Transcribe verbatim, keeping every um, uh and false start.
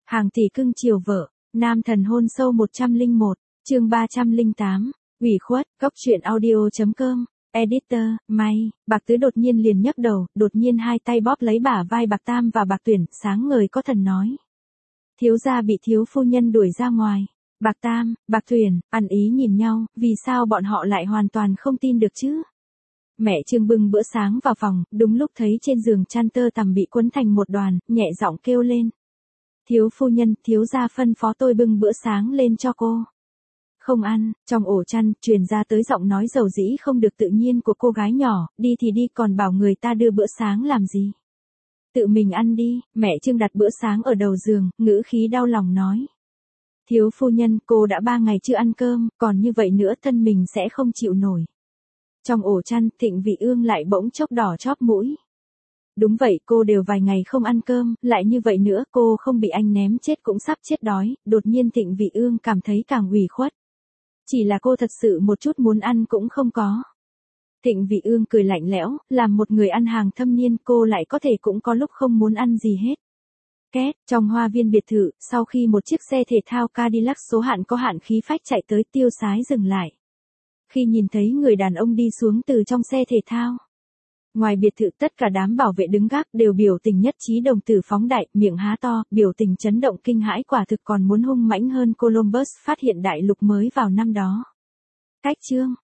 Hàng tỷ cưng chiều vợ, nam thần hôn sâu một trăm lẻ một, chương ba trăm lẻ tám, ủy khuất, góc truyện audio.com, editor, may, Bạc Tứ đột nhiên liền nhấc đầu, đột nhiên hai tay bóp lấy bả vai Bạc Tam và Bạc Tuyển, sáng ngời có thần nói. Thiếu gia bị thiếu phu nhân đuổi ra ngoài. Bạc Tam, Bạc Tuyển, ăn ý nhìn nhau, vì sao bọn họ lại hoàn toàn không tin được chứ? Mẹ Trương bưng bữa sáng vào phòng, đúng lúc thấy trên giường chăn tơ tằm bị quấn thành một đoàn, nhẹ giọng kêu lên. Thiếu phu nhân, thiếu gia phân phó tôi bưng bữa sáng lên cho cô. Không ăn, trong ổ chăn, truyền ra tới giọng nói dầu dĩ không được tự nhiên của cô gái nhỏ, đi thì đi còn bảo người ta đưa bữa sáng làm gì. Tự mình ăn đi, mẹ Trương đặt bữa sáng ở đầu giường, ngữ khí đau lòng nói. Thiếu phu nhân, cô đã ba ngày chưa ăn cơm, còn như vậy nữa thân mình sẽ không chịu nổi. Trong ổ chăn, Thịnh Vị Ương lại bỗng chốc đỏ chóp mũi. Đúng vậy, cô đều vài ngày không ăn cơm, lại như vậy nữa, cô không bị anh ném chết cũng sắp chết đói, đột nhiên Thịnh Vị Ương cảm thấy càng ủy khuất. Chỉ là cô thật sự một chút muốn ăn cũng không có. Thịnh Vị Ương cười lạnh lẽo, làm một người ăn hàng thâm niên cô lại có thể cũng có lúc không muốn ăn gì hết. Két, trong hoa viên biệt thự, sau khi một chiếc xe thể thao Cadillac số hạn có hạn khí phách chạy tới tiêu sái dừng lại. Khi nhìn thấy người đàn ông đi xuống từ trong xe thể thao. Ngoài biệt thự tất cả đám bảo vệ đứng gác đều biểu tình nhất trí đồng tử phóng đại, miệng há to, biểu tình chấn động kinh hãi quả thực còn muốn hung mãnh hơn Columbus phát hiện đại lục mới vào năm đó. Cách chương,